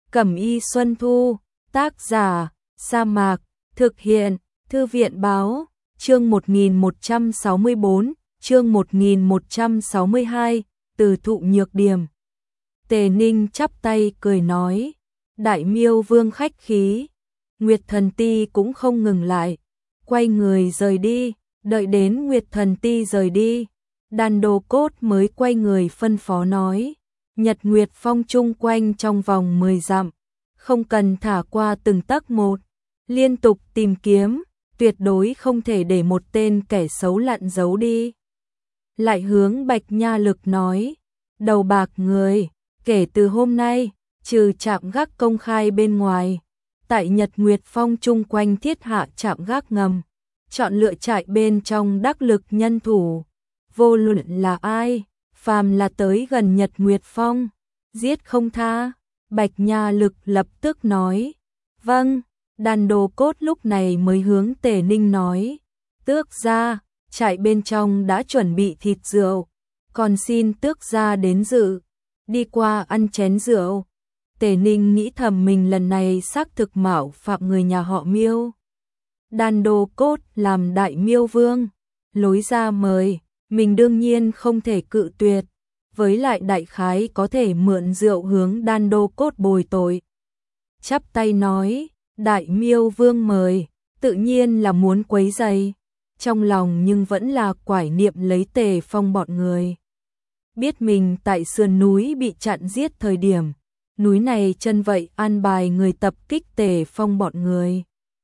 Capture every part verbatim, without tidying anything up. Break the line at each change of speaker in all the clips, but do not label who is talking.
Cẩm y Xuân Thu, tác giả, Sa Mạc, thực hiện, Thư viện báo, chương một nghìn một trăm sáu mươi tư, chương một nghìn một trăm sáu mươi hai, từ thụ nhược điểm. Tề Ninh chắp tay cười nói, Đại Miêu Vương khách khí. Nguyệt Thần Ti cũng không ngừng lại, quay người rời đi, đợi đến Nguyệt Thần Ti rời đi, Đan Đô Cốt mới quay người phân phó nói, Nhật Nguyệt Phong chung quanh trong vòng mười dặm, không cần thả qua từng tấc một, liên tục tìm kiếm, tuyệt đối không thể để một tên kẻ xấu lặn giấu đi. Lại hướng Bạch Nha Lực nói, đầu bạc người, kể từ hôm nay, trừ trạm gác công khai bên ngoài, tại Nhật Nguyệt Phong chung quanh thiết hạ trạm gác ngầm, chọn lựa trại bên trong đắc lực nhân thủ, vô luận là ai, phàm là tới gần Nhật Nguyệt Phong, giết không tha. Bạch Nha Lực lập tức nói, vâng. Đan Đô Cốt lúc này mới hướng Tề Ninh nói, tước gia, trại bên trong đã chuẩn bị thịt rượu, còn xin tước gia đến dự, đi qua ăn chén rượu. Tề Ninh nghĩ thầm mình lần này xác thực mạo phạm người nhà họ Miêu. Đan Đô Cốt làm Đại Miêu Vương, lối ra mời, mình đương nhiên không thể cự tuyệt, với lại đại khái có thể mượn rượu hướng Đan Đô Cốt bồi tội. Chắp tay nói, Đại Miêu Vương mời, tự nhiên là muốn quấy rầy, trong lòng nhưng vẫn là quải niệm lấy Tề Phong bọn người. Biết mình tại sườn núi bị chặn giết thời điểm, núi này chân vậy an bài người tập kích Tề Phong bọn người.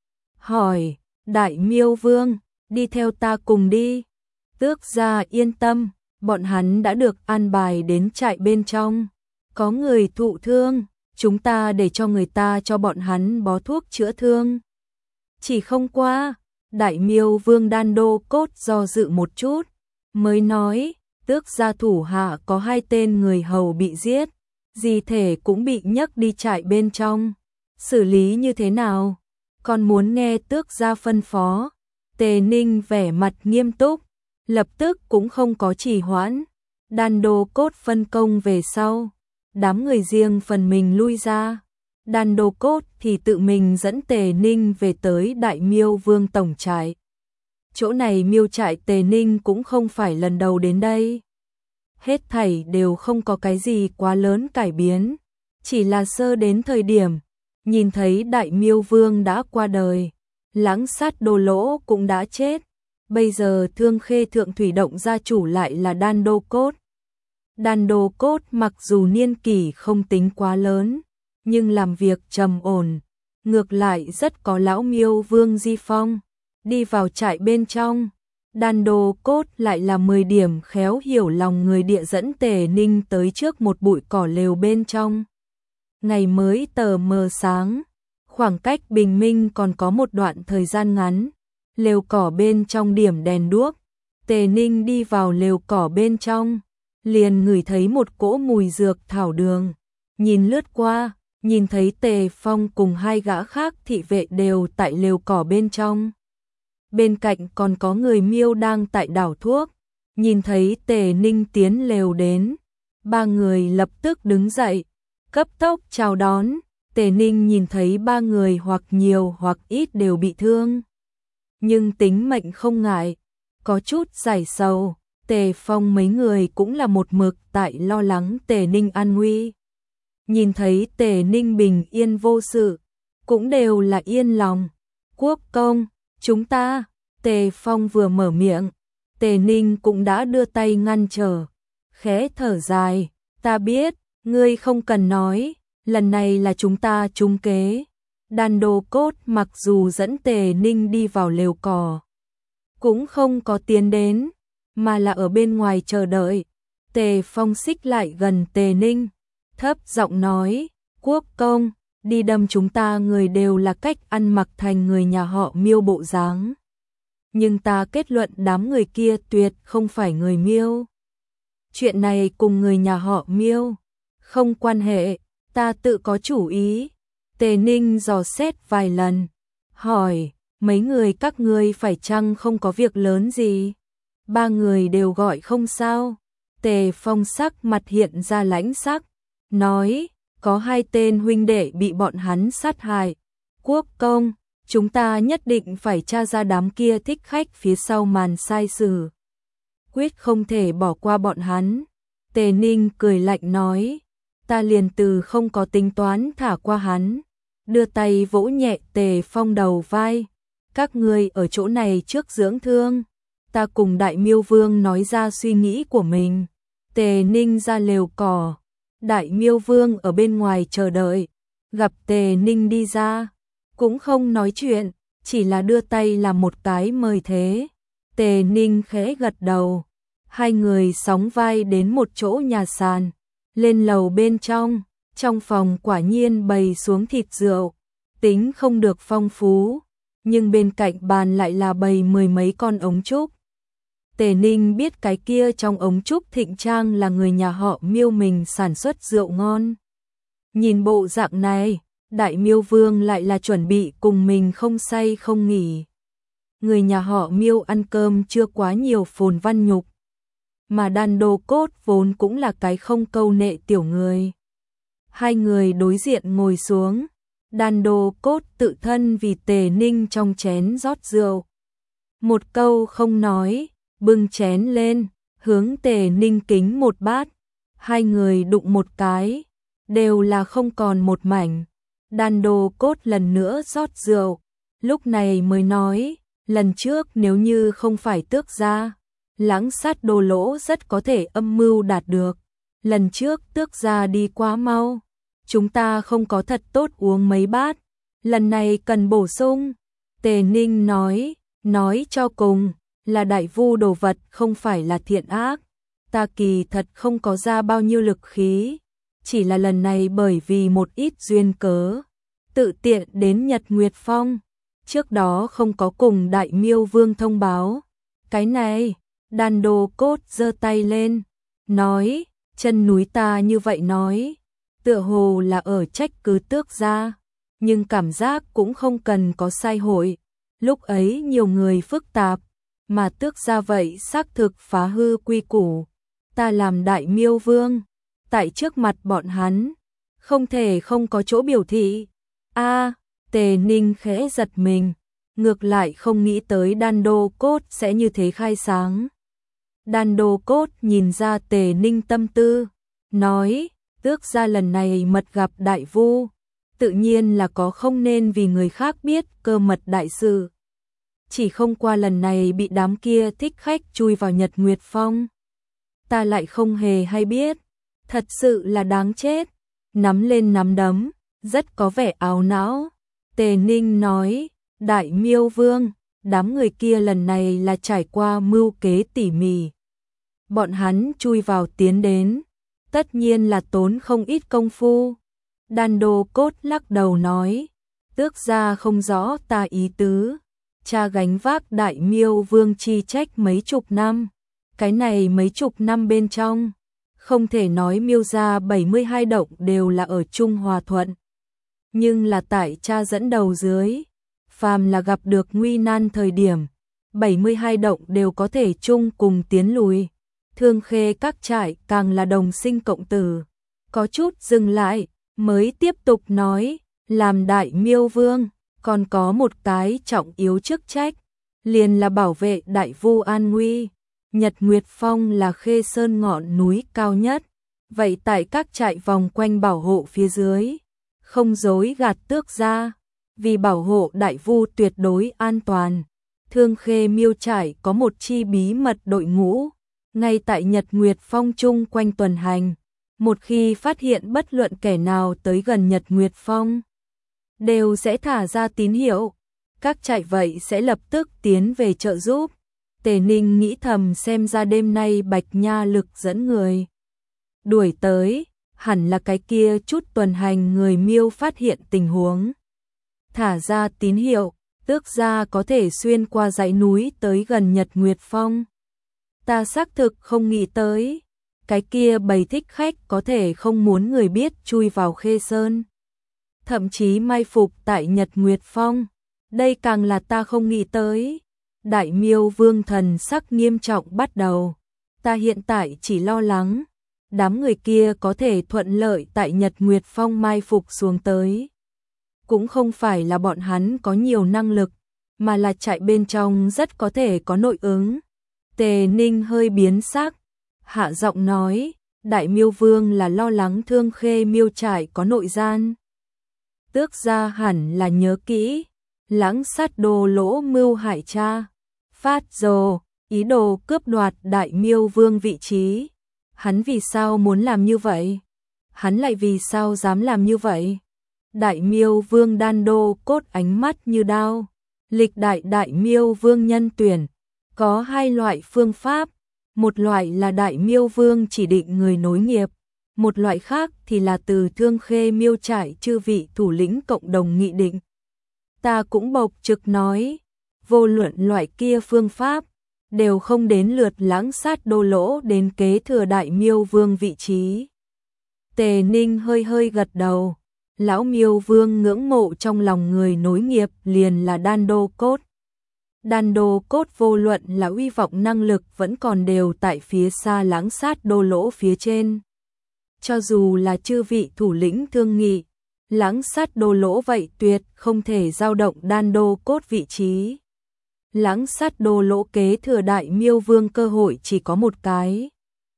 Hỏi, Đại Miêu Vương, đi theo ta cùng đi. Tước gia yên tâm, bọn hắn đã được an bài đến trại bên trong. Có người thụ thương, chúng ta để cho người ta cho bọn hắn bó thuốc chữa thương. Chỉ không qua, Đại Miêu Vương Đan Đô Cốt do dự một chút, mới nói, tước gia thủ hạ có hai tên người hầu bị giết, di thể cũng bị nhấc đi trại bên trong. Xử lý như thế nào? Còn muốn nghe tước gia phân phó. Tề Ninh vẻ mặt nghiêm túc, lập tức cũng không có trì hoãn. Đan Đô Cốt phân công về sau, đám người riêng phần mình lui ra. Đan Đô Cốt thì tự mình dẫn Tề Ninh về tới Đại Miêu Vương tổng trại. Chỗ này Miêu trại Tề Ninh cũng không phải lần đầu đến đây. Hết thảy đều không có cái gì quá lớn cải biến, chỉ là sơ đến thời điểm, nhìn thấy Đại Miêu Vương đã qua đời, Lãng Sát Đô Lỗ cũng đã chết, bây giờ Thương Khê Thượng Thủy Động gia chủ lại là Đan Đô Cốt. Đan Đô Cốt mặc dù niên kỷ không tính quá lớn, nhưng làm việc trầm ổn, ngược lại rất có lão Miêu Vương di phong. Đi vào trại bên trong, Đan Đô Cốt lại là mười điểm khéo hiểu lòng người địa dẫn Tề Ninh tới trước một bụi cỏ lều bên trong. Ngày mới tờ mờ sáng, khoảng cách bình minh còn có một đoạn thời gian ngắn, lều cỏ bên trong điểm đèn đuốc. Tề Ninh đi vào lều cỏ bên trong, liền ngửi thấy một cỗ mùi dược thảo đường, nhìn lướt qua, nhìn thấy Tề Phong cùng hai gã khác thị vệ đều tại lều cỏ bên trong. Bên cạnh còn có người Miêu đang tại đảo thuốc, nhìn thấy Tề Ninh tiến lều đến, ba người lập tức đứng dậy, cấp tốc chào đón. Tề Ninh nhìn thấy ba người hoặc nhiều hoặc ít đều bị thương, nhưng tính mệnh không ngại, có chút giải sầu. Tề Phong mấy người cũng là một mực tại lo lắng Tề Ninh an nguy. Nhìn thấy Tề Ninh bình yên vô sự, cũng đều là yên lòng. Quốc công, chúng ta. Tề Phong vừa mở miệng, Tề Ninh cũng đã đưa tay ngăn trở, khẽ thở dài, ta biết, ngươi không cần nói, lần này là chúng ta trúng kế. Đan Đô Cốt mặc dù dẫn Tề Ninh đi vào lều cỏ, cũng không có tiến đến, mà là ở bên ngoài chờ đợi. Tề Phong xích lại gần Tề Ninh, thấp giọng nói, quốc công, đi đâm chúng ta người đều là cách ăn mặc thành người nhà họ Miêu bộ dáng. Nhưng ta kết luận đám người kia tuyệt không phải người Miêu. Chuyện này cùng người nhà họ Miêu không quan hệ, ta tự có chủ ý. Tề Ninh dò xét vài lần, hỏi, mấy người các ngươi phải chăng không có việc lớn gì? Ba người đều gọi không sao. Tề Phong sắc mặt hiện ra lãnh sắc, nói, có hai tên huynh đệ bị bọn hắn sát hại. Quốc công, chúng ta nhất định phải tra ra đám kia thích khách phía sau màn sai sử. Quyết không thể bỏ qua bọn hắn. Tề Ninh cười lạnh nói, ta liền từ không có tính toán thả qua hắn. Đưa tay vỗ nhẹ Tề Phong đầu vai. Các ngươi ở chỗ này trước dưỡng thương. Ta cùng Đại Miêu Vương nói ra suy nghĩ của mình. Tề Ninh ra lều cỏ. Đại Miêu Vương ở bên ngoài chờ đợi. Gặp Tề Ninh đi ra. Cũng không nói chuyện. Chỉ là đưa tay làm một cái mời thế. Tề Ninh khẽ gật đầu. Hai người sóng vai đến một chỗ nhà sàn. Lên lầu bên trong. Trong phòng quả nhiên bày xuống thịt rượu. Tính không được phong phú. Nhưng bên cạnh bàn lại là bày mười mấy con ống trúc. Tề Ninh biết cái kia trong ống trúc Thịnh Trang là người nhà họ Miêu mình sản xuất rượu ngon. Nhìn bộ dạng này, Đại Miêu Vương lại là chuẩn bị cùng mình không say không nghỉ. Người nhà họ Miêu ăn cơm chưa quá nhiều phồn văn nhục. Mà Đan Đô Cốt vốn cũng là cái không câu nệ tiểu người. Hai người đối diện ngồi xuống. Đan Đô Cốt tự thân vì Tề Ninh trong chén rót rượu. Một câu không nói, bưng chén lên, hướng Tề Ninh kính một bát. Hai người đụng một cái, đều là không còn một mảnh. Đan Đô Cốt lần nữa rót rượu, lúc này mới nói, lần trước nếu như không phải Tước gia, Lãng Sát Đồ Lỗ rất có thể âm mưu đạt được. Lần trước Tước gia đi quá mau, chúng ta không có thật tốt uống mấy bát, lần này cần bổ sung. Tề Ninh nói, nói cho cùng, là đại vu đồ vật không phải là thiện ác. Ta kỳ thật không có ra bao nhiêu lực khí, chỉ là lần này bởi vì một ít duyên cớ, tự tiện đến Nhật Nguyệt Phong, trước đó không có cùng Đại Miêu Vương thông báo. Cái này, Đan Đô Cốt giơ tay lên, nói, chân núi ta như vậy nói, tựa hồ là ở trách cứ Tước gia, nhưng cảm giác cũng không cần có sai hội. Lúc ấy nhiều người phức tạp, mà Tước gia vậy xác thực phá hư quy củ. Ta làm Đại Miêu Vương, tại trước mặt bọn hắn, không thể không có chỗ biểu thị. A, Tề Ninh khẽ giật mình, ngược lại không nghĩ tới Đan Đô Cốt sẽ như thế khai sáng. Đan Đô Cốt nhìn ra Tề Ninh tâm tư, nói, Tước gia lần này mật gặp đại vu, tự nhiên là có không nên vì người khác biết cơ mật đại sự. Chỉ không qua lần này bị đám kia thích khách chui vào Nhật Nguyệt Phong. Ta lại không hề hay biết, thật sự là đáng chết. Nắm lên nắm đấm, rất có vẻ áo não. Tề Ninh nói, Đại Miêu Vương, đám người kia lần này là trải qua mưu kế tỉ mỉ. Bọn hắn chui vào tiến đến, tất nhiên là tốn không ít công phu. Đan Đô Cốt lắc đầu nói, Tước gia không rõ ta ý tứ. Cha gánh vác Đại Miêu Vương chi trách mấy chục năm. Cái này mấy chục năm bên trong, không thể nói Miêu gia bảy mươi hai động đều là ở Trung Hòa Thuận. Nhưng là tại cha dẫn đầu dưới, phàm là gặp được nguy nan thời điểm, bảy mươi hai động đều có thể chung cùng tiến lùi. Thương Khê các trại càng là đồng sinh cộng tử. Có chút dừng lại, mới tiếp tục nói, làm Đại Miêu Vương, còn có một cái trọng yếu chức trách, liền là bảo vệ đại vu an nguy. Nhật Nguyệt Phong là Khê Sơn ngọn núi cao nhất, vậy tại các trại vòng quanh bảo hộ phía dưới, không dối gạt Tước gia, vì bảo hộ đại vu tuyệt đối an toàn. Thương Khê Miêu trại có một chi bí mật đội ngũ, ngay tại Nhật Nguyệt Phong chung quanh tuần hành. Một khi phát hiện bất luận kẻ nào tới gần Nhật Nguyệt Phong, đều sẽ thả ra tín hiệu, các trại vậy sẽ lập tức tiến về trợ giúp. Tề Ninh nghĩ thầm xem ra đêm nay Bạch Nha Lực dẫn người đuổi tới, hẳn là cái kia chút tuần hành người Miêu phát hiện tình huống, thả ra tín hiệu, Tước gia có thể xuyên qua dãy núi tới gần Nhật Nguyệt Phong. Ta xác thực không nghĩ tới, cái kia bầy thích khách có thể không muốn người biết chui vào Khê Sơn, thậm chí mai phục tại Nhật Nguyệt Phong, đây càng là ta không nghĩ tới. Đại Miêu Vương thần sắc nghiêm trọng bắt đầu, ta hiện tại chỉ lo lắng, đám người kia có thể thuận lợi tại Nhật Nguyệt Phong mai phục xuống tới. Cũng không phải là bọn hắn có nhiều năng lực, mà là trại bên trong rất có thể có nội ứng. Tề Ninh hơi biến sắc, hạ giọng nói, Đại Miêu Vương là lo lắng Thương Khê Miêu trại có nội gian. Tước gia hẳn là nhớ kỹ, Lãng Sát Đồ Lỗ mưu hại cha, phát rồ, ý đồ cướp đoạt Đại Miêu Vương vị trí. Hắn vì sao muốn làm như vậy? Hắn lại vì sao dám làm như vậy? Đại Miêu Vương Đan Đô Cốt ánh mắt như đao. Lịch đại Đại Miêu Vương nhân tuyển, có hai loại phương pháp, một loại là Đại Miêu Vương chỉ định người nối nghiệp, một loại khác thì là từ Thương Khê Miêu trại chư vị thủ lĩnh cộng đồng nghị định. Ta cũng bộc trực nói, vô luận loại kia phương pháp, đều không đến lượt Lãng Sát Đô Lỗ đến kế thừa Đại Miêu Vương vị trí. Tề Ninh hơi hơi gật đầu, lão Miêu Vương ngưỡng mộ trong lòng người nối nghiệp liền là Đan Đô Cốt. Đan Đô Cốt vô luận là uy vọng năng lực vẫn còn đều tại phía xa Lãng Sát Đô Lỗ phía trên. Cho dù là chư vị thủ lĩnh thương nghị, Lãng Sát Đô Lỗ vậy tuyệt không thể dao động Đan Đô Cốt vị trí. Lãng Sát Đô Lỗ kế thừa Đại Miêu Vương cơ hội chỉ có một cái.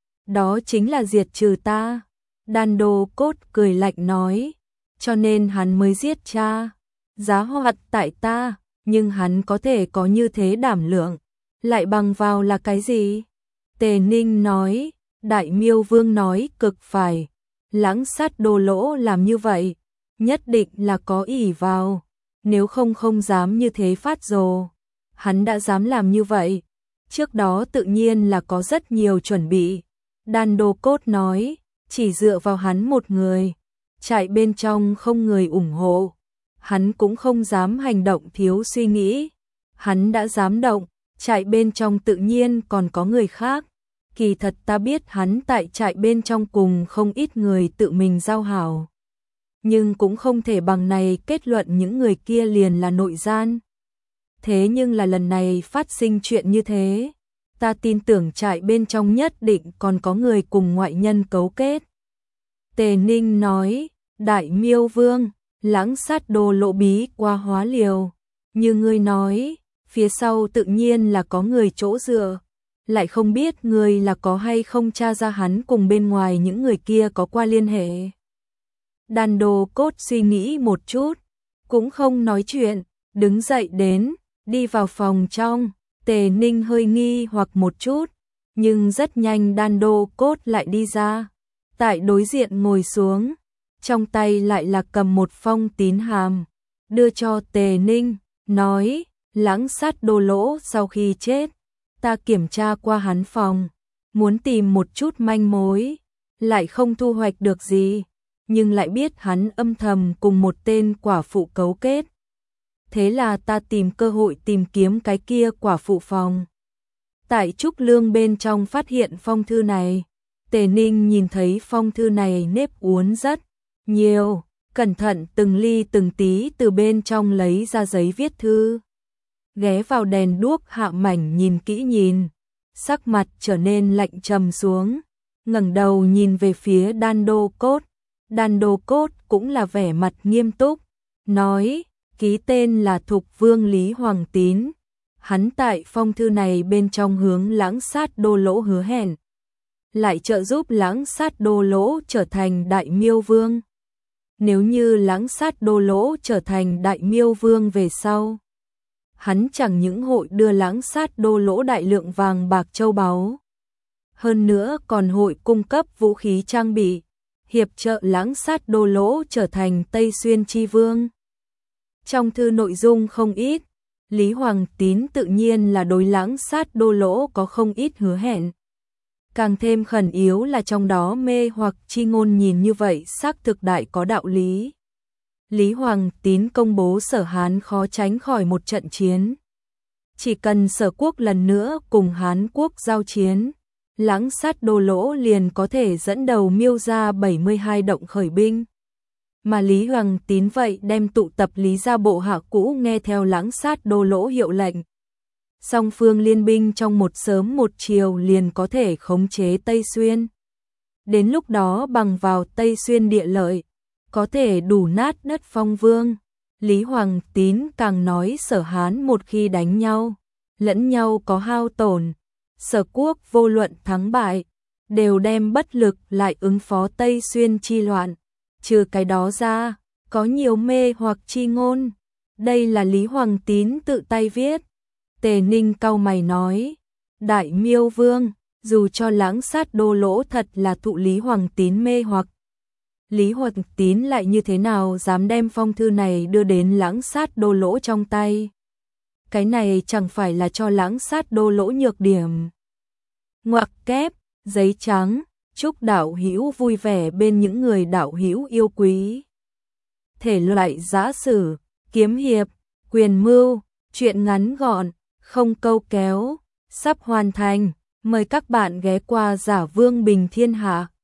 Đó chính là diệt trừ ta. Đan Đô Cốt cười lạnh nói, cho nên hắn mới giết cha. Giá hoạt tại ta, nhưng hắn có thể có như thế đảm lượng, lại bằng vào là cái gì? Tề Ninh nói, Đại Miêu Vương nói cực phải. Lãng Sát Đô Lỗ làm như vậy, nhất định là có ỷ vào. Nếu không không dám như thế phát rồ. Hắn đã dám làm như vậy, trước đó tự nhiên là có rất nhiều chuẩn bị. Đan Đô Cốt nói, chỉ dựa vào hắn một người, trại bên trong không người ủng hộ, hắn cũng không dám hành động thiếu suy nghĩ. Hắn đã dám động, trại bên trong tự nhiên còn có người khác. Kỳ thật ta biết hắn tại trại bên trong cùng không ít người tự mình giao hảo. Nhưng cũng không thể bằng này kết luận những người kia liền là nội gian. Thế nhưng là lần này phát sinh chuyện như thế, ta tin tưởng trại bên trong nhất định còn có người cùng ngoại nhân cấu kết. Tề Ninh nói, Đại Miêu Vương, Lãng Sát Đô Lỗ bí qua hóa liều. Như ngươi nói, phía sau tự nhiên là có người chỗ dựa. Lại không biết người là có hay không tra ra hắn cùng bên ngoài những người kia có qua liên hệ. Đan Đô Cốt suy nghĩ một chút, cũng không nói chuyện, đứng dậy đến, đi vào phòng trong. Tề Ninh hơi nghi hoặc một chút, nhưng rất nhanh Đan Đô Cốt lại đi ra. Tại đối diện ngồi xuống, trong tay lại là cầm một phong tín hàm, đưa cho Tề Ninh, nói, Lãng Sát Đô Lỗ sau khi chết, ta kiểm tra qua hắn phòng, muốn tìm một chút manh mối, lại không thu hoạch được gì, nhưng lại biết hắn âm thầm cùng một tên quả phụ cấu kết. Thế là ta tìm cơ hội tìm kiếm cái kia quả phụ phòng. Tại Trúc Lương bên trong phát hiện phong thư này, Tề Ninh nhìn thấy phong thư này nếp uốn rất nhiều, cẩn thận từng ly từng tí từ bên trong lấy ra giấy viết thư. Ghé vào đèn đuốc hạ mảnh nhìn kỹ nhìn, sắc mặt trở nên lạnh trầm xuống, ngẩng đầu nhìn về phía Đan Đô Cốt. Đan Đô Cốt cũng là vẻ mặt nghiêm túc, nói, ký tên là Thục Vương Lý Hoàng Tín. Hắn tại phong thư này bên trong hướng Lãng Sát Đô Lỗ hứa hẹn, lại trợ giúp Lãng Sát Đô Lỗ trở thành Đại Miêu Vương. Nếu như Lãng Sát Đô Lỗ trở thành Đại Miêu Vương về sau, hắn chẳng những hội đưa Lãng Sát Đô Lỗ đại lượng vàng bạc châu báu, hơn nữa còn hội cung cấp vũ khí trang bị, hiệp trợ Lãng Sát Đô Lỗ trở thành Tây Xuyên Chi Vương. Trong thư nội dung không ít, Lý Hoàng Tín tự nhiên là đối Lãng Sát Đô Lỗ có không ít hứa hẹn. Càng thêm khẩn yếu là trong đó mê hoặc chi ngôn nhìn như vậy xác thực đại có đạo lý. Lý Hoàng Tín công bố Sở Hán khó tránh khỏi một trận chiến. Chỉ cần Sở Quốc lần nữa cùng Hán Quốc giao chiến, Lãng Sát Đô Lỗ liền có thể dẫn đầu miêu ra bảy mươi hai động khởi binh. Mà Lý Hoàng Tín vậy đem tụ tập Lý gia bộ hạ cũ nghe theo Lãng Sát Đô Lỗ hiệu lệnh. Song phương liên binh trong một sớm một chiều liền có thể khống chế Tây Xuyên. đến lúc đó bằng vào Tây Xuyên địa lợi, có thể đủ nát đất Phong Vương. Lý Hoàng Tín càng nói Sở Hán một khi đánh nhau, lẫn nhau có hao tổn, Sở Quốc vô luận thắng bại, đều đem bất lực lại ứng phó Tây Xuyên chi loạn. Trừ cái đó ra, có nhiều mê hoặc chi ngôn. Đây là Lý Hoàng Tín tự tay viết. Tề Ninh cau mày nói, Đại Miêu Vương, dù cho Lãng Sát Đô Lỗ thật là thụ Lý Hoàng Tín mê hoặc, Lý Hoàng Tín lại như thế nào dám đem phong thư này đưa đến Lãng Sát Đô Lỗ trong tay? Cái này chẳng phải là cho Lãng Sát Đô Lỗ nhược điểm. Ngoặc kép, giấy trắng, chúc đạo hữu vui vẻ bên những người đạo hữu yêu quý. Thể loại giã sử, kiếm hiệp, quyền mưu, truyện ngắn gọn, không câu kéo, sắp hoàn thành. Mời các bạn ghé qua Giả Vương Bình Thiên Hạ.